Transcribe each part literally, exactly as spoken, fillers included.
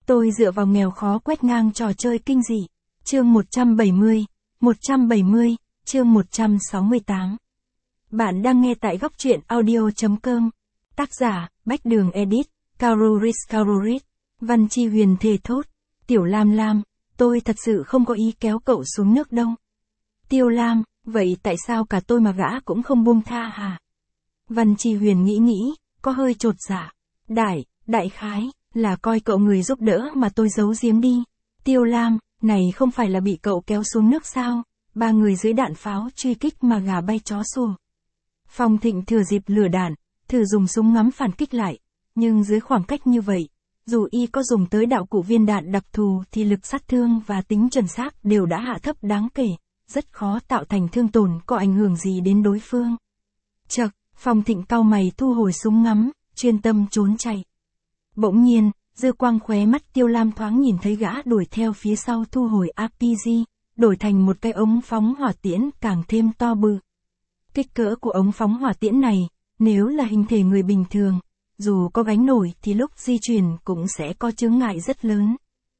Tôi dựa vào nghèo khó quét ngang trò chơi kinh dị. Chương một trăm bảy mươi, một trăm bảy mươi, chương một trăm sáu mươi tám. Bạn đang nghe tại góc truyện audio chấm com. Tác giả, Bách Đường Edit, Kaururis Kaururis. Văn Chi Huyền thề thốt. Tiểu Lam Lam, tôi thật sự không có ý kéo cậu xuống nước đâu. Tiêu Lam, vậy tại sao cả tôi mà gã cũng không buông tha hả? Văn Chi Huyền nghĩ nghĩ, có hơi chột dạ. Đại, đại khái, là coi cậu người giúp đỡ mà tôi giấu giếm đi. Tiêu Lam, này không phải là bị cậu kéo xuống nước sao? Ba người dưới đạn pháo truy kích mà gà bay chó sủa. Phong Thịnh thừa dịp lửa đạn, thử dùng súng ngắm phản kích lại, nhưng dưới khoảng cách như vậy, dù y có dùng tới đạo cụ viên đạn đặc thù thì lực sát thương và tính chuẩn xác đều đã hạ thấp đáng kể, rất khó tạo thành thương tổn có ảnh hưởng gì đến đối phương. Chậc, Phong Thịnh cau mày thu hồi súng ngắm, chuyên tâm trốn chạy. Bỗng nhiên, dư quang khóe mắt Tiêu Lam thoáng nhìn thấy gã đuổi theo phía sau thu hồi a pê giê, đổi thành một cái ống phóng hỏa tiễn càng thêm to bự. Kích cỡ của ống phóng hỏa tiễn này, nếu là hình thể người bình thường, dù có gánh nổi thì lúc di chuyển cũng sẽ có chướng ngại rất lớn.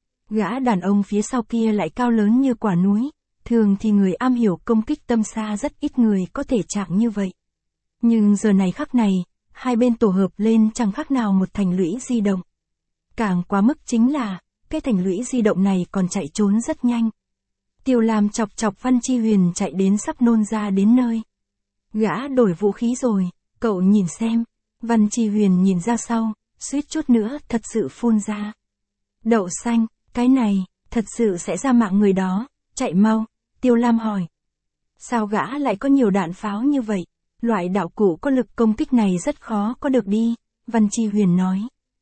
Gã đàn ông phía sau kia lại cao lớn như quả núi, thường thì người am hiểu công kích tầm xa rất ít người có thể chạm như vậy. Nhưng giờ này khắc này, hai bên tổ hợp lên chẳng khác nào một thành lũy di động. Càng quá mức chính là, cái thành lũy di động này còn chạy trốn rất nhanh. Tiêu Lam chọc chọc Văn Chi Huyền chạy đến sắp nôn ra đến nơi. Gã đổi vũ khí rồi, cậu nhìn xem. Văn Chi Huyền nhìn ra sau, suýt chút nữa thật sự phun ra. Đậu xanh, cái này, thật sự sẽ ra mạng người đó, chạy mau. Tiêu Lam hỏi. Sao gã lại có nhiều đạn pháo như vậy? Loại đạo cụ có lực công kích này rất khó có được đi, Văn Chi Huyền nói.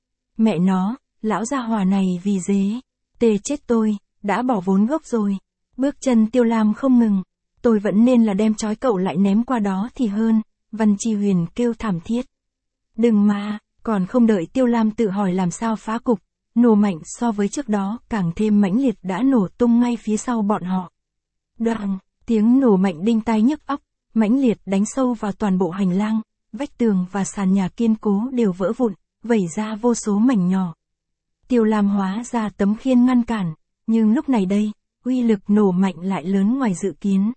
Mẹ nó, lão gia hỏa này vì dế, tê chết tôi, đã bỏ vốn gốc rồi. Bước chân Tiêu Lam không ngừng, tôi vẫn nên là đem trói cậu lại ném qua đó thì hơn, Văn Chi Huyền kêu thảm thiết. Đừng mà, còn không đợi Tiêu Lam tự hỏi làm sao phá cục, nổ mạnh so với trước đó càng thêm mãnh liệt đã nổ tung ngay phía sau bọn họ. Đoàng, tiếng nổ mạnh đinh tai nhức óc, mãnh liệt đánh sâu vào toàn bộ hành lang, vách tường và sàn nhà kiên cố đều vỡ vụn, vẩy ra vô số mảnh nhỏ. Tiêu Lam hóa ra tấm khiên ngăn cản, nhưng lúc này đây, uy lực nổ mạnh lại lớn ngoài dự kiến.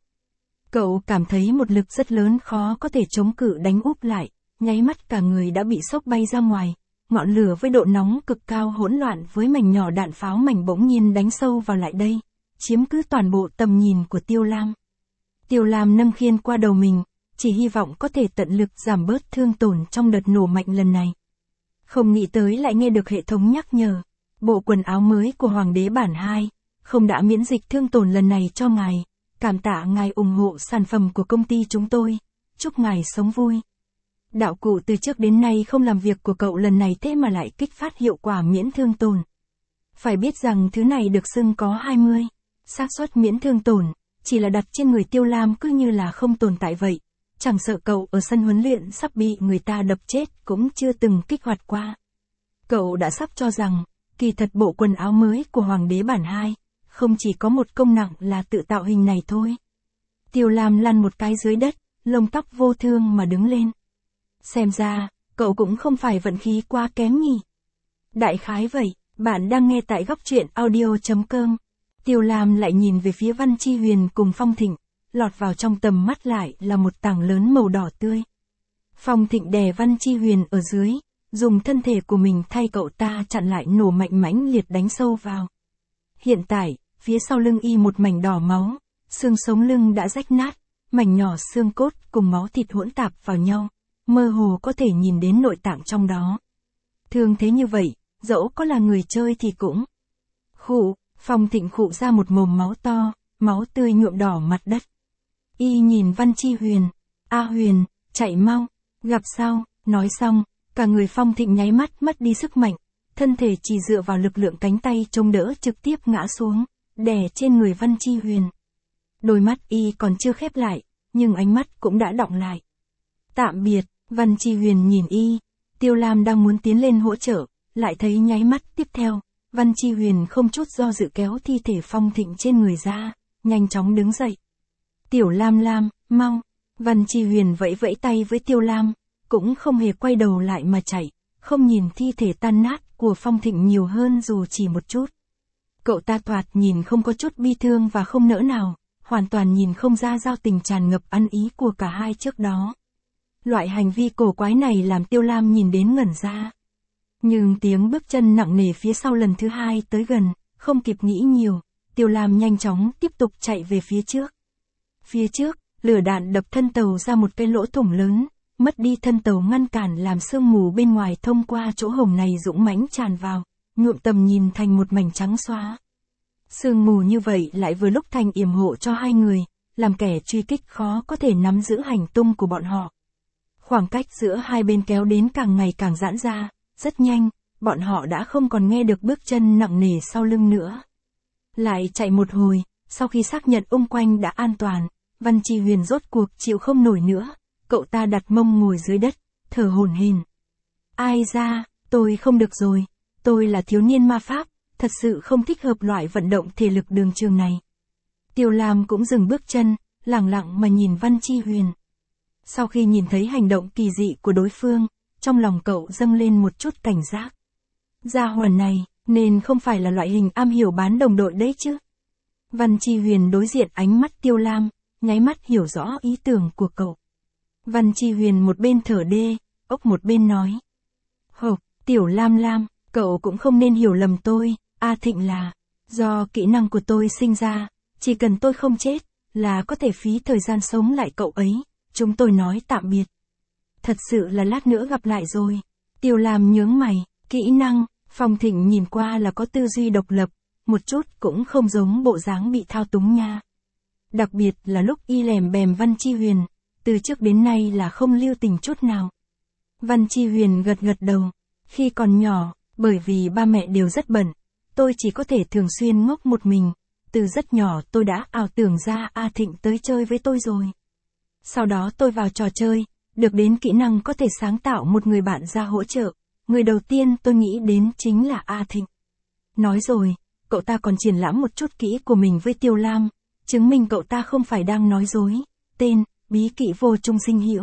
Cậu cảm thấy một lực rất lớn khó có thể chống cự đánh úp lại, nháy mắt cả người đã bị sốc bay ra ngoài, ngọn lửa với độ nóng cực cao hỗn loạn với mảnh nhỏ đạn pháo mảnh bỗng nhiên đánh sâu vào lại đây, chiếm cứ toàn bộ tầm nhìn của Tiêu Lam. Tiêu Lam nâng khiên qua đầu mình, chỉ hy vọng có thể tận lực giảm bớt thương tổn trong đợt nổ mạnh lần này. Không nghĩ tới lại nghe được hệ thống nhắc nhở, bộ quần áo mới của Hoàng đế bản hai, không đã miễn dịch thương tổn lần này cho ngài, cảm tạ ngài ủng hộ sản phẩm của công ty chúng tôi, chúc ngài sống vui. Đạo cụ từ trước đến nay không làm việc của cậu lần này thế mà lại kích phát hiệu quả miễn thương tổn. Phải biết rằng thứ này được xưng có hai mươi, xác suất miễn thương tổn, chỉ là đặt trên người Tiêu Lam cứ như là không tồn tại vậy, chẳng sợ cậu ở sân huấn luyện sắp bị người ta đập chết cũng chưa từng kích hoạt qua. Cậu đã sắp cho rằng, kỳ thật bộ quần áo mới của Hoàng đế bản hai, không chỉ có một công nặng là tự tạo hình này thôi. Tiêu Lam lăn một cái dưới đất, lông tóc vô thương mà đứng lên. Xem ra, cậu cũng không phải vận khí quá kém nhỉ. Đại khái vậy, bạn đang nghe tại góc truyện audio chấm com. Tiêu Lam lại nhìn về phía Văn Chi Huyền cùng Phong Thịnh, lọt vào trong tầm mắt lại là một tảng lớn màu đỏ tươi. Phong Thịnh đè Văn Chi Huyền ở dưới, dùng thân thể của mình thay cậu ta chặn lại nổ mạnh mãnh liệt đánh sâu vào. Hiện tại, phía sau lưng y một mảnh đỏ máu, xương sống lưng đã rách nát, mảnh nhỏ xương cốt cùng máu thịt hỗn tạp vào nhau, mơ hồ có thể nhìn đến nội tạng trong đó. Thương thế như vậy, dẫu có là người chơi thì cũng khụ. Phong Thịnh khụ ra một mồm máu to, máu tươi nhuộm đỏ mặt đất. Y nhìn Văn Chi Huyền, A Huyền, chạy mau, gặp sau, nói xong, cả người Phong Thịnh nháy mắt mất đi sức mạnh, thân thể chỉ dựa vào lực lượng cánh tay chống đỡ trực tiếp ngã xuống, đè trên người Văn Chi Huyền. Đôi mắt y còn chưa khép lại, nhưng ánh mắt cũng đã đọng lại. Tạm biệt, Văn Chi Huyền nhìn y, Tiêu Lam đang muốn tiến lên hỗ trợ, lại thấy nháy mắt tiếp theo. Văn Chi Huyền không chút do dự kéo thi thể Phong Thịnh trên người ra, nhanh chóng đứng dậy. Tiểu Lam Lam, mau. Văn Chi Huyền vẫy vẫy tay với Tiêu Lam, cũng không hề quay đầu lại mà chạy, không nhìn thi thể tan nát của Phong Thịnh nhiều hơn dù chỉ một chút. Cậu ta thoạt nhìn không có chút bi thương và không nỡ nào, hoàn toàn nhìn không ra giao tình tràn ngập ăn ý của cả hai trước đó. Loại hành vi cổ quái này làm Tiêu Lam nhìn đến ngẩn ra. Nhưng tiếng bước chân nặng nề phía sau lần thứ hai tới gần, không kịp nghĩ nhiều, Tiêu Lam nhanh chóng tiếp tục chạy về phía trước. Phía trước, lửa đạn đập thân tàu ra một cái lỗ thủng lớn, mất đi thân tàu ngăn cản làm sương mù bên ngoài thông qua chỗ hổng này dũng mãnh tràn vào, nhuộm tầm nhìn thành một mảnh trắng xóa. Sương mù như vậy lại vừa lúc thành yểm hộ cho hai người, làm kẻ truy kích khó có thể nắm giữ hành tung của bọn họ. Khoảng cách giữa hai bên kéo đến càng ngày càng giãn ra, rất nhanh, bọn họ đã không còn nghe được bước chân nặng nề sau lưng nữa. Lại chạy một hồi, sau khi xác nhận ung quanh đã an toàn, Văn Chi Huyền rốt cuộc chịu không nổi nữa, cậu ta đặt mông ngồi dưới đất, thở hổn hển. Ai ra, tôi không được rồi, tôi là thiếu niên ma pháp, thật sự không thích hợp loại vận động thể lực đường trường này. Tiêu Lam cũng dừng bước chân, lẳng lặng mà nhìn Văn Chi Huyền. Sau khi nhìn thấy hành động kỳ dị của đối phương, trong lòng cậu dâng lên một chút cảnh giác. Gia hỏa này, nên không phải là loại hình am hiểu bán đồng đội đấy chứ. Văn Chi Huyền đối diện ánh mắt Tiêu Lam, nháy mắt hiểu rõ ý tưởng của cậu. Văn Chi Huyền một bên thở đê, ốc một bên nói. Hộp, Tiểu Lam Lam, cậu cũng không nên hiểu lầm tôi, A Thịnh là, do kỹ năng của tôi sinh ra, chỉ cần tôi không chết, là có thể phí thời gian sống lại cậu ấy, chúng tôi nói tạm biệt. Thật sự là lát nữa gặp lại rồi. Tiêu Lam nhướng mày, kỹ năng, Phong Thịnh nhìn qua là có tư duy độc lập, một chút cũng không giống bộ dáng bị thao túng nha. Đặc biệt là lúc y lèm bèm Văn Chi Huyền, từ trước đến nay là không lưu tình chút nào. Văn Chi Huyền gật gật đầu, khi còn nhỏ, bởi vì ba mẹ đều rất bận, tôi chỉ có thể thường xuyên ngốc một mình, từ rất nhỏ tôi đã ảo tưởng ra A Thịnh tới chơi với tôi rồi. Sau đó tôi vào trò chơi, được đến kỹ năng có thể sáng tạo một người bạn ra hỗ trợ, người đầu tiên tôi nghĩ đến chính là A Thịnh. Nói rồi, cậu ta còn triển lãm một chút kỹ của mình với Tiêu Lam, chứng minh cậu ta không phải đang nói dối. Tên, bí kỹ vô trung sinh hữu.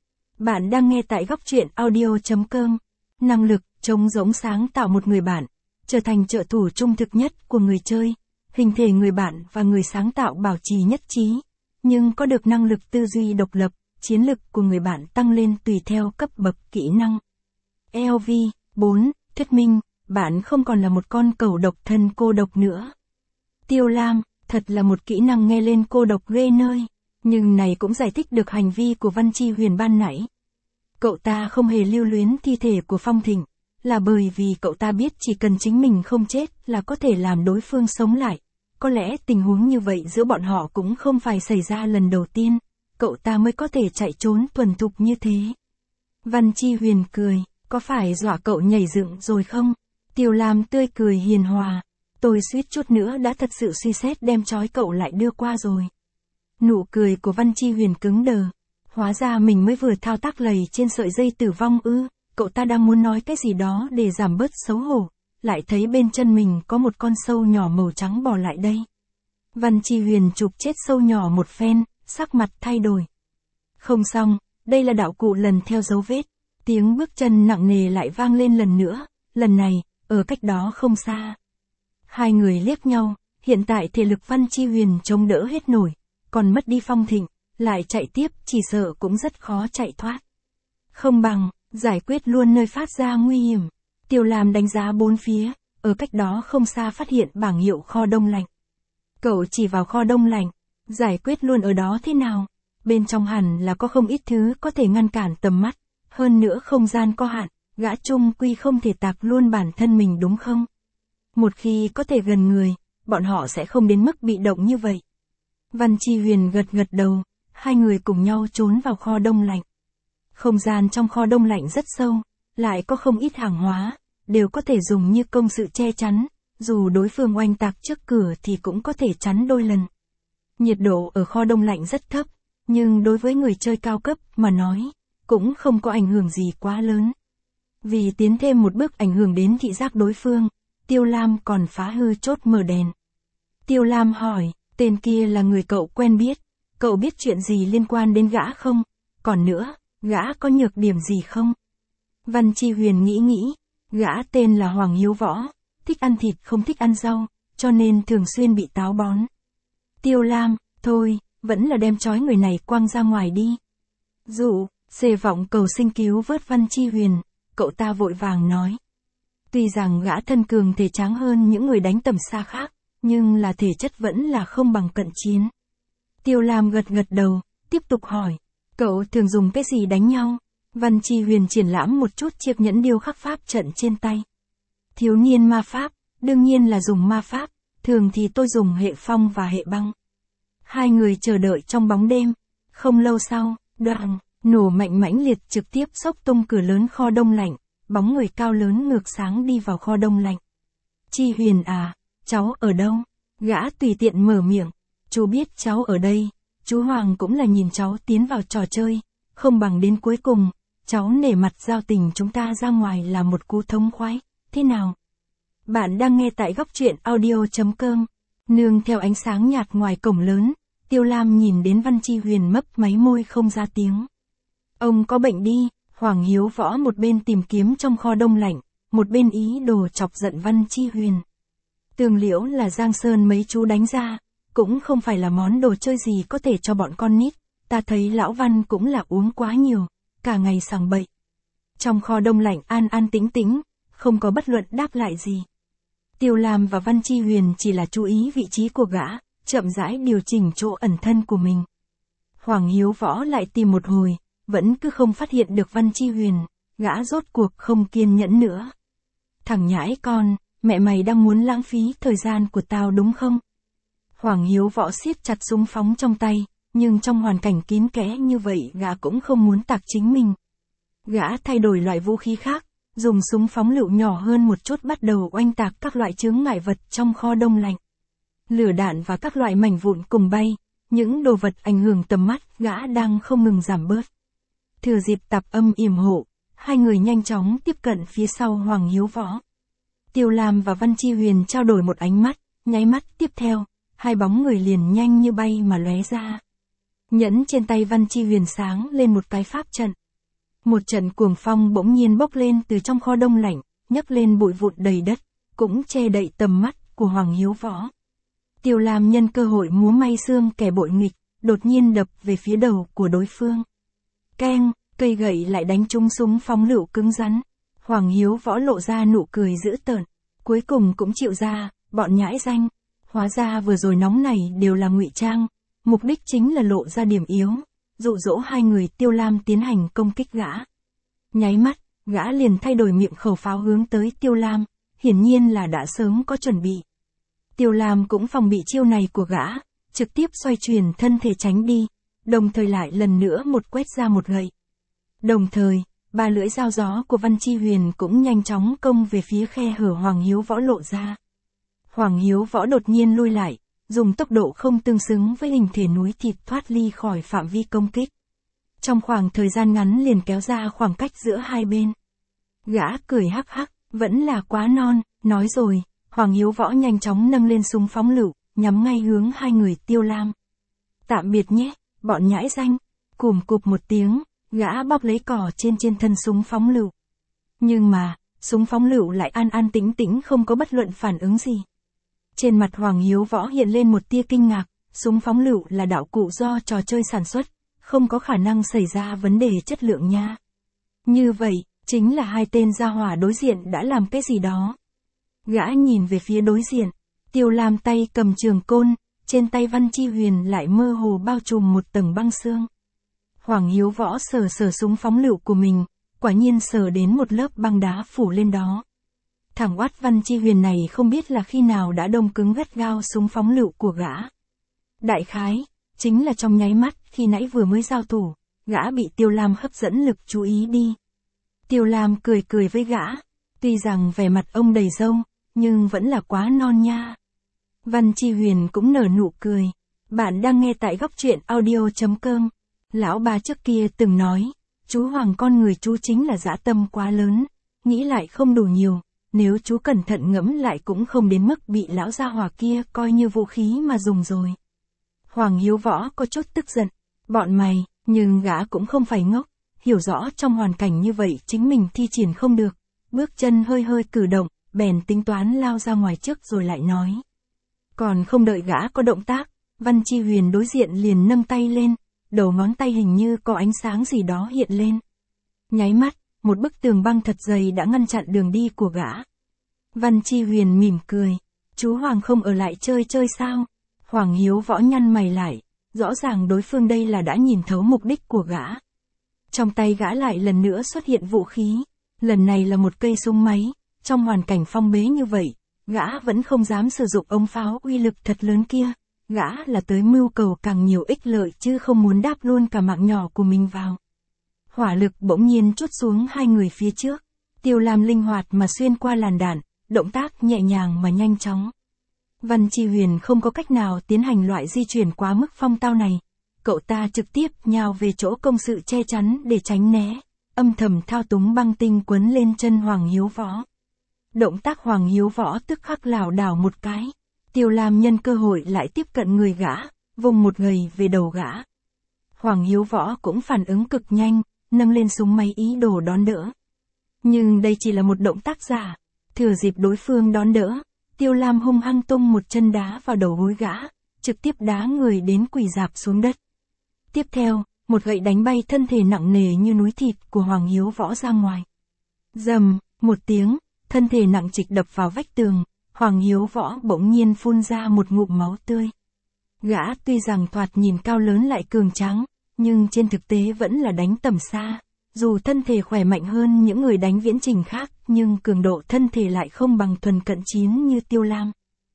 Bạn đang nghe tại góc truyện audio chấm com. Năng lực, trống rỗng sáng tạo một người bạn, trở thành trợ thủ trung thực nhất của người chơi. Hình thể người bạn và người sáng tạo bảo trì nhất trí, nhưng có được năng lực tư duy độc lập, chiến lực của người bạn tăng lên tùy theo cấp bậc kỹ năng. lờ vê bốn, thuyết minh, bạn không còn là một con cẩu độc thân cô độc nữa. Tiêu Lam, thật là một kỹ năng nghe lên cô độc ghê nơi, nhưng này cũng giải thích được hành vi của Văn Chi Huyền ban nãy. Cậu ta không hề lưu luyến thi thể của Phong Thịnh, là bởi vì cậu ta biết chỉ cần chính mình không chết là có thể làm đối phương sống lại. Có lẽ tình huống như vậy giữa bọn họ cũng không phải xảy ra lần đầu tiên, cậu ta mới có thể chạy trốn thuần thục như thế. Văn Chi Huyền cười, có phải dọa cậu nhảy dựng rồi không? Tiêu Lam tươi cười hiền hòa, tôi suýt chút nữa đã thật sự suy xét đem trói cậu lại đưa qua rồi. Nụ cười của Văn Chi Huyền cứng đờ, hóa ra mình mới vừa thao tác lầy trên sợi dây tử vong ư, cậu ta đang muốn nói cái gì đó để giảm bớt xấu hổ, lại thấy bên chân mình có một con sâu nhỏ màu trắng bò lại đây. Văn Chi Huyền chụp chết sâu nhỏ một phen, sắc mặt thay đổi. Không xong, đây là đạo cụ lần theo dấu vết, tiếng bước chân nặng nề lại vang lên lần nữa, lần này, ở cách đó không xa. Hai người liếc nhau, hiện tại thể lực Văn Chi Huyền chống đỡ hết nổi, còn mất đi Phong Thịnh, lại chạy tiếp chỉ sợ cũng rất khó chạy thoát. Không bằng, giải quyết luôn nơi phát ra nguy hiểm. Tiêu Lam đánh giá bốn phía, ở cách đó không xa phát hiện bảng hiệu kho đông lạnh. Cậu chỉ vào kho đông lạnh, giải quyết luôn ở đó thế nào? Bên trong hẳn là có không ít thứ có thể ngăn cản tầm mắt, hơn nữa không gian có hạn, gã trung quy không thể tạc luôn bản thân mình đúng không? Một khi có thể gần người, bọn họ sẽ không đến mức bị động như vậy. Văn Chi Huyền gật gật đầu, hai người cùng nhau trốn vào kho đông lạnh. Không gian trong kho đông lạnh rất sâu, lại có không ít hàng hóa, đều có thể dùng như công sự che chắn, dù đối phương oanh tạc trước cửa thì cũng có thể chắn đôi lần. Nhiệt độ ở kho đông lạnh rất thấp, nhưng đối với người chơi cao cấp mà nói, cũng không có ảnh hưởng gì quá lớn. Vì tiến thêm một bước ảnh hưởng đến thị giác đối phương, Tiêu Lam còn phá hư chốt mở đèn. Tiêu Lam hỏi, tên kia là người cậu quen biết, cậu biết chuyện gì liên quan đến gã không? Còn nữa, gã có nhược điểm gì không? Văn Chi Huyền nghĩ nghĩ, Gã tên là Hoàng Hiếu Võ, thích ăn thịt không thích ăn rau, cho nên thường xuyên bị táo bón. Tiêu Lam, thôi, vẫn là đem trói người này quăng ra ngoài đi. Dụ, xề vọng cầu sinh cứu vớt Văn Chi Huyền, cậu ta vội vàng nói. Tuy rằng gã thân cường thể tráng hơn những người đánh tầm xa khác, nhưng là thể chất vẫn là không bằng cận chiến. Tiêu Lam gật gật đầu, tiếp tục hỏi, cậu thường dùng cái gì đánh nhau? Văn Chi Huyền triển lãm một chút chiếc nhẫn điêu khắc pháp trận trên tay. Thiếu niên ma pháp, đương nhiên là dùng ma pháp, thường thì tôi dùng hệ phong và hệ băng. Hai người chờ đợi trong bóng đêm, không lâu sau, đoàng, nổ mạnh mãnh liệt trực tiếp xốc tung cửa lớn kho đông lạnh, bóng người cao lớn ngược sáng đi vào kho đông lạnh. Chi Huyền à, cháu ở đâu? Gã tùy tiện mở miệng, chú biết cháu ở đây, chú Hoàng cũng là nhìn cháu tiến vào trò chơi, không bằng đến cuối cùng, cháu nể mặt giao tình chúng ta ra ngoài là một cú thống khoái, thế nào? Bạn đang nghe tại góc truyện audio chấm com, nương theo ánh sáng nhạt ngoài cổng lớn, Tiêu Lam nhìn đến Văn Chi Huyền mấp máy môi không ra tiếng. Ông có bệnh đi, Hoàng Hiếu Võ một bên tìm kiếm trong kho đông lạnh, một bên ý đồ chọc giận Văn Chi Huyền. Tường liễu là Giang Sơn mấy chú đánh ra, cũng không phải là món đồ chơi gì có thể cho bọn con nít, ta thấy lão Văn cũng là uống quá nhiều, cả ngày sằng bậy. Trong kho đông lạnh an an tĩnh tĩnh, không có bất luận đáp lại gì. Tiêu Lam và Văn Chi Huyền chỉ là chú ý vị trí của gã, chậm rãi điều chỉnh chỗ ẩn thân của mình. Hoàng Hiếu Võ lại tìm một hồi, vẫn cứ không phát hiện được Văn Chi Huyền, gã rốt cuộc không kiên nhẫn nữa. Thằng nhãi con, mẹ mày đang muốn lãng phí thời gian của tao đúng không? Hoàng Hiếu Võ siết chặt súng phóng trong tay, nhưng trong hoàn cảnh kín kẽ như vậy gã cũng không muốn tạc chính mình. Gã thay đổi loại vũ khí khác, dùng súng phóng lựu nhỏ hơn một chút bắt đầu oanh tạc các loại chướng ngại vật trong kho đông lạnh. Lửa đạn và các loại mảnh vụn cùng bay, những đồ vật ảnh hưởng tầm mắt gã đang không ngừng giảm bớt. Thừa dịp tạp âm yểm hộ, hai người nhanh chóng tiếp cận phía sau Hoàng Hiếu Võ. Tiêu Lam và Văn Chi Huyền trao đổi một ánh mắt, nháy mắt tiếp theo, hai bóng người liền nhanh như bay mà lóe ra. Nhẫn trên tay Văn Chi Huyền sáng lên một cái pháp trận. Một trận cuồng phong bỗng nhiên bốc lên từ trong kho đông lạnh, nhấc lên bụi vụn đầy đất, cũng che đậy tầm mắt của Hoàng Hiếu Võ. Tiêu Lam nhân cơ hội múa may xương kẻ bội nghịch, đột nhiên đập về phía đầu của đối phương. Keng, cây gậy lại đánh trúng súng phóng lựu cứng rắn. Hoàng Hiếu Võ lộ ra nụ cười dữ tợn, cuối cùng cũng chịu ra, bọn nhãi danh, hóa ra vừa rồi nóng này đều là ngụy trang, mục đích chính là lộ ra điểm yếu, dụ dỗ hai người Tiêu Lam tiến hành công kích gã. Nháy mắt, gã liền thay đổi miệng khẩu pháo hướng tới Tiêu Lam, hiển nhiên là đã sớm có chuẩn bị. Tiêu Lam cũng phòng bị chiêu này của gã, trực tiếp xoay chuyển thân thể tránh đi, đồng thời lại lần nữa một quét ra một gậy. Đồng thời, ba lưỡi dao gió của Văn Chi Huyền cũng nhanh chóng công về phía khe hở Hoàng Hiếu Võ lộ ra. Hoàng Hiếu Võ đột nhiên lui lại, dùng tốc độ không tương xứng với hình thể núi thịt thoát ly khỏi phạm vi công kích. Trong khoảng thời gian ngắn liền kéo ra khoảng cách giữa hai bên. Gã cười hắc hắc, vẫn là quá non, nói rồi, Hoàng Hiếu Võ nhanh chóng nâng lên súng phóng lựu, nhắm ngay hướng hai người Tiêu Lam. Tạm biệt nhé, bọn nhãi danh, cùm cụp một tiếng, gã bóp lấy cỏ trên trên thân súng phóng lựu. Nhưng mà, súng phóng lựu lại an an tĩnh tĩnh không có bất luận phản ứng gì. Trên mặt Hoàng Hiếu Võ hiện lên một tia kinh ngạc, súng phóng lựu là đạo cụ do trò chơi sản xuất, không có khả năng xảy ra vấn đề chất lượng nha. Như vậy, chính là hai tên gia hỏa đối diện đã làm cái gì đó. Gã nhìn về phía đối diện, Tiêu Lam tay cầm trường côn, trên tay Văn Chi Huyền lại mơ hồ bao trùm một tầng băng xương. Hoàng Hiếu Võ sờ sờ súng phóng lựu của mình, quả nhiên sờ đến một lớp băng đá phủ lên đó. Thằng oát Văn Chi Huyền này không biết là khi nào đã đông cứng gắt gao súng phóng lựu của gã. Đại khái, chính là trong nháy mắt khi nãy vừa mới giao thủ, gã bị Tiêu Lam hấp dẫn lực chú ý đi. Tiêu Lam cười cười với gã, tuy rằng vẻ mặt ông đầy râu, nhưng vẫn là quá non nha. Văn Chi Huyền cũng nở nụ cười. Bạn đang nghe tại góc truyện audio chấm com. Lão bà trước kia từng nói, chú Hoàng con người chú chính là dã tâm quá lớn, nghĩ lại không đủ nhiều, nếu chú cẩn thận ngẫm lại cũng không đến mức bị lão gia hỏa kia coi như vũ khí mà dùng rồi. Hoàng Hiếu Võ có chút tức giận, bọn mày, nhưng gã cũng không phải ngốc, hiểu rõ trong hoàn cảnh như vậy chính mình thi triển không được, bước chân hơi hơi cử động, bèn tính toán lao ra ngoài trước rồi lại nói. Còn không đợi gã có động tác, Văn Chi Huyền đối diện liền nâng tay lên, đầu ngón tay hình như có ánh sáng gì đó hiện lên. Nháy mắt, một bức tường băng thật dày đã ngăn chặn đường đi của gã. Văn Chi Huyền mỉm cười, chú Hoàng không ở lại chơi chơi sao? Hoàng Hiếu Võ nhăn mày lại, rõ ràng đối phương đây là đã nhìn thấu mục đích của gã. Trong tay gã lại lần nữa xuất hiện vũ khí, lần này là một cây súng máy, trong hoàn cảnh phong bế như vậy, gã vẫn không dám sử dụng ống pháo uy lực thật lớn kia, gã là tới mưu cầu càng nhiều ích lợi chứ không muốn đáp luôn cả mạng nhỏ của mình vào. Hỏa lực bỗng nhiên trút xuống hai người phía trước, Tiêu Lam linh hoạt mà xuyên qua làn đạn, động tác nhẹ nhàng mà nhanh chóng. Văn Chi Huyền không có cách nào tiến hành loại di chuyển quá mức phong tao này, cậu ta trực tiếp nhào về chỗ công sự che chắn để tránh né, âm thầm thao túng băng tinh quấn lên chân Hoàng Hiếu Võ. Động tác Hoàng Hiếu Võ tức khắc lảo đảo một cái, Tiêu Lam nhân cơ hội lại tiếp cận người gã, vùng một gầy về đầu gã. Hoàng Hiếu Võ cũng phản ứng cực nhanh, nâng lên súng máy ý đồ đón đỡ. Nhưng đây chỉ là một động tác giả, thừa dịp đối phương đón đỡ, Tiêu Lam hung hăng tung một chân đá vào đầu gối gã, trực tiếp đá người đến quỳ rạp xuống đất. Tiếp theo, một gậy đánh bay thân thể nặng nề như núi thịt của Hoàng Hiếu Võ ra ngoài. Rầm, một tiếng, thân thể nặng trịch đập vào vách tường, Hoàng Hiếu Võ bỗng nhiên phun ra một ngụm máu tươi. Gã tuy rằng thoạt nhìn cao lớn lại cường tráng, nhưng trên thực tế vẫn là đánh tầm xa. Dù thân thể khỏe mạnh hơn những người đánh viễn trình khác, nhưng cường độ thân thể lại không bằng thuần cận chiến như Tiêu Lam.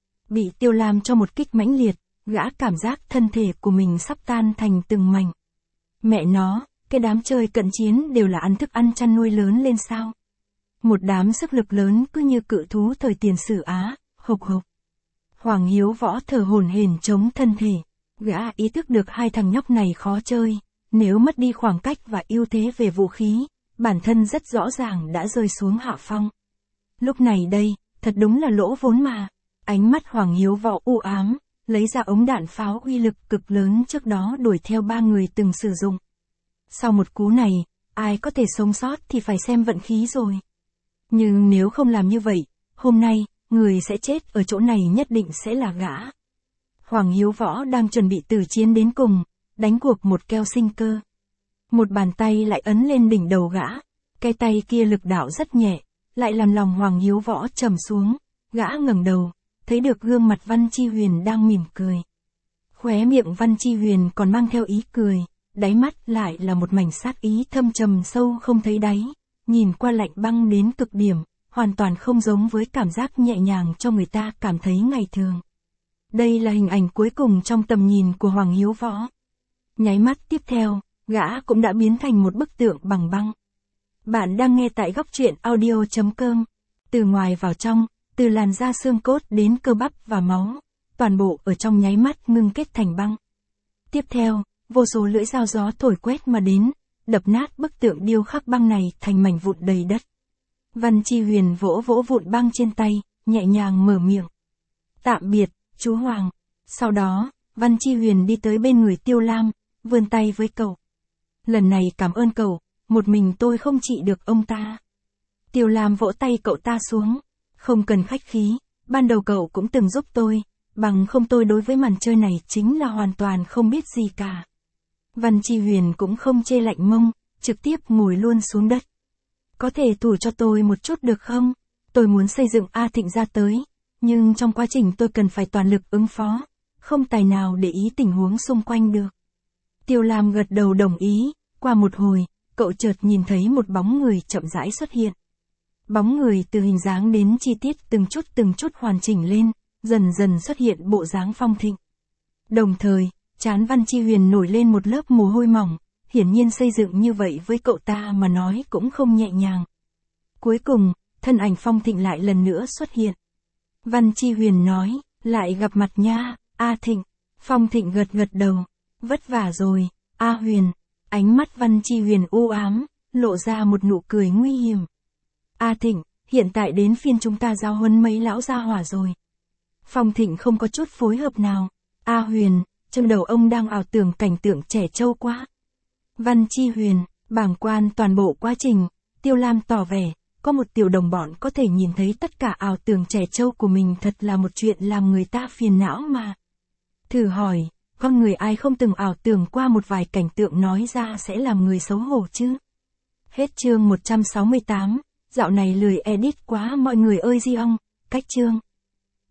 Bị Tiêu Lam cho một kích mãnh liệt, gã cảm giác thân thể của mình sắp tan thành từng mảnh. Mẹ nó, cái đám chơi cận chiến đều là ăn thức ăn chăn nuôi lớn lên sao? Một đám sức lực lớn cứ như cự thú thời tiền sử Á, hộc hộc. Hoàng Hiếu Võ thở hổn hển chống thân thể, gã ý thức được hai thằng nhóc này khó chơi. Nếu mất đi khoảng cách và ưu thế về vũ khí, bản thân rất rõ ràng đã rơi xuống hạ phong. Lúc này đây, thật đúng là lỗ vốn mà. Ánh mắt Hoàng Hiếu Võ u ám, lấy ra ống đạn pháo uy lực cực lớn trước đó đuổi theo ba người từng sử dụng. Sau một cú này, ai có thể sống sót thì phải xem vận khí rồi. Nhưng nếu không làm như vậy, hôm nay, người sẽ chết ở chỗ này nhất định sẽ là gã. Hoàng Hiếu Võ đang chuẩn bị tử chiến đến cùng, đánh cuộc một keo sinh cơ. Một bàn tay lại ấn lên đỉnh đầu gã, cái tay kia lực đạo rất nhẹ, lại làm lòng Hoàng Hiếu Võ trầm xuống, gã ngẩng đầu, thấy được gương mặt Văn Chi Huyền đang mỉm cười. Khóe miệng Văn Chi Huyền còn mang theo ý cười, đáy mắt lại là một mảnh sát ý thâm trầm sâu không thấy đáy, nhìn qua lạnh băng đến cực điểm, hoàn toàn không giống với cảm giác nhẹ nhàng cho người ta cảm thấy ngày thường. Đây là hình ảnh cuối cùng trong tầm nhìn của Hoàng Hiếu Võ. Nháy mắt tiếp theo, gã cũng đã biến thành một bức tượng bằng băng. Bạn đang nghe tại góc truyện audio chấm com. Từ ngoài vào trong, từ làn da xương cốt đến cơ bắp và máu, toàn bộ ở trong nháy mắt ngưng kết thành băng. Tiếp theo, vô số lưỡi dao gió thổi quét mà đến, đập nát bức tượng điêu khắc băng này thành mảnh vụn đầy đất. Văn Chi Huyền vỗ vỗ vụn băng trên tay, nhẹ nhàng mở miệng. Tạm biệt, chú Hoàng. Sau đó, Văn Chi Huyền đi tới bên người Tiêu Lam, vươn tay với cậu. Lần này cảm ơn cậu, một mình tôi không trị được ông ta. Tiêu Lam vỗ tay cậu ta xuống. Không cần khách khí, ban đầu cậu cũng từng giúp tôi, bằng không tôi đối với màn chơi này chính là hoàn toàn không biết gì cả. Văn Chi Huyền cũng không chê lạnh mông, trực tiếp ngồi luôn xuống đất. Có thể thủ cho tôi một chút được không? Tôi muốn xây dựng A Thịnh ra tới, nhưng trong quá trình tôi cần phải toàn lực ứng phó, không tài nào để ý tình huống xung quanh được. Tiêu Lam gật đầu đồng ý, qua một hồi, cậu chợt nhìn thấy một bóng người chậm rãi xuất hiện. Bóng người từ hình dáng đến chi tiết từng chút từng chút hoàn chỉnh lên, dần dần xuất hiện bộ dáng phong thịnh. Đồng thời, trán Văn Chi Huyền nổi lên một lớp mồ hôi mỏng, hiển nhiên xây dựng như vậy với cậu ta mà nói cũng không nhẹ nhàng. Cuối cùng, thân ảnh phong thịnh lại lần nữa xuất hiện. Văn Chi Huyền nói, lại gặp mặt nha, A Thịnh. Phong Thịnh gật gật đầu, vất vả rồi, A Huyền. Ánh mắt Văn Chi Huyền u ám, lộ ra một nụ cười nguy hiểm. A Thịnh, hiện tại đến phiên chúng ta giao huấn mấy lão gia hỏa rồi. Phong Thịnh không có chút phối hợp nào. A Huyền, trong đầu ông đang ảo tưởng cảnh tượng trẻ trâu quá. Văn Chi Huyền, bàng quan toàn bộ quá trình, Tiêu Lam tỏ vẻ, có một tiểu đồng bọn có thể nhìn thấy tất cả ảo tưởng trẻ trâu của mình thật là một chuyện làm người ta phiền não mà. Thử hỏi, con người ai không từng ảo tưởng qua một vài cảnh tượng nói ra sẽ làm người xấu hổ chứ? Hết chương một trăm sáu mươi tám, dạo này lười edit quá mọi người ơi Di ong, cách chương.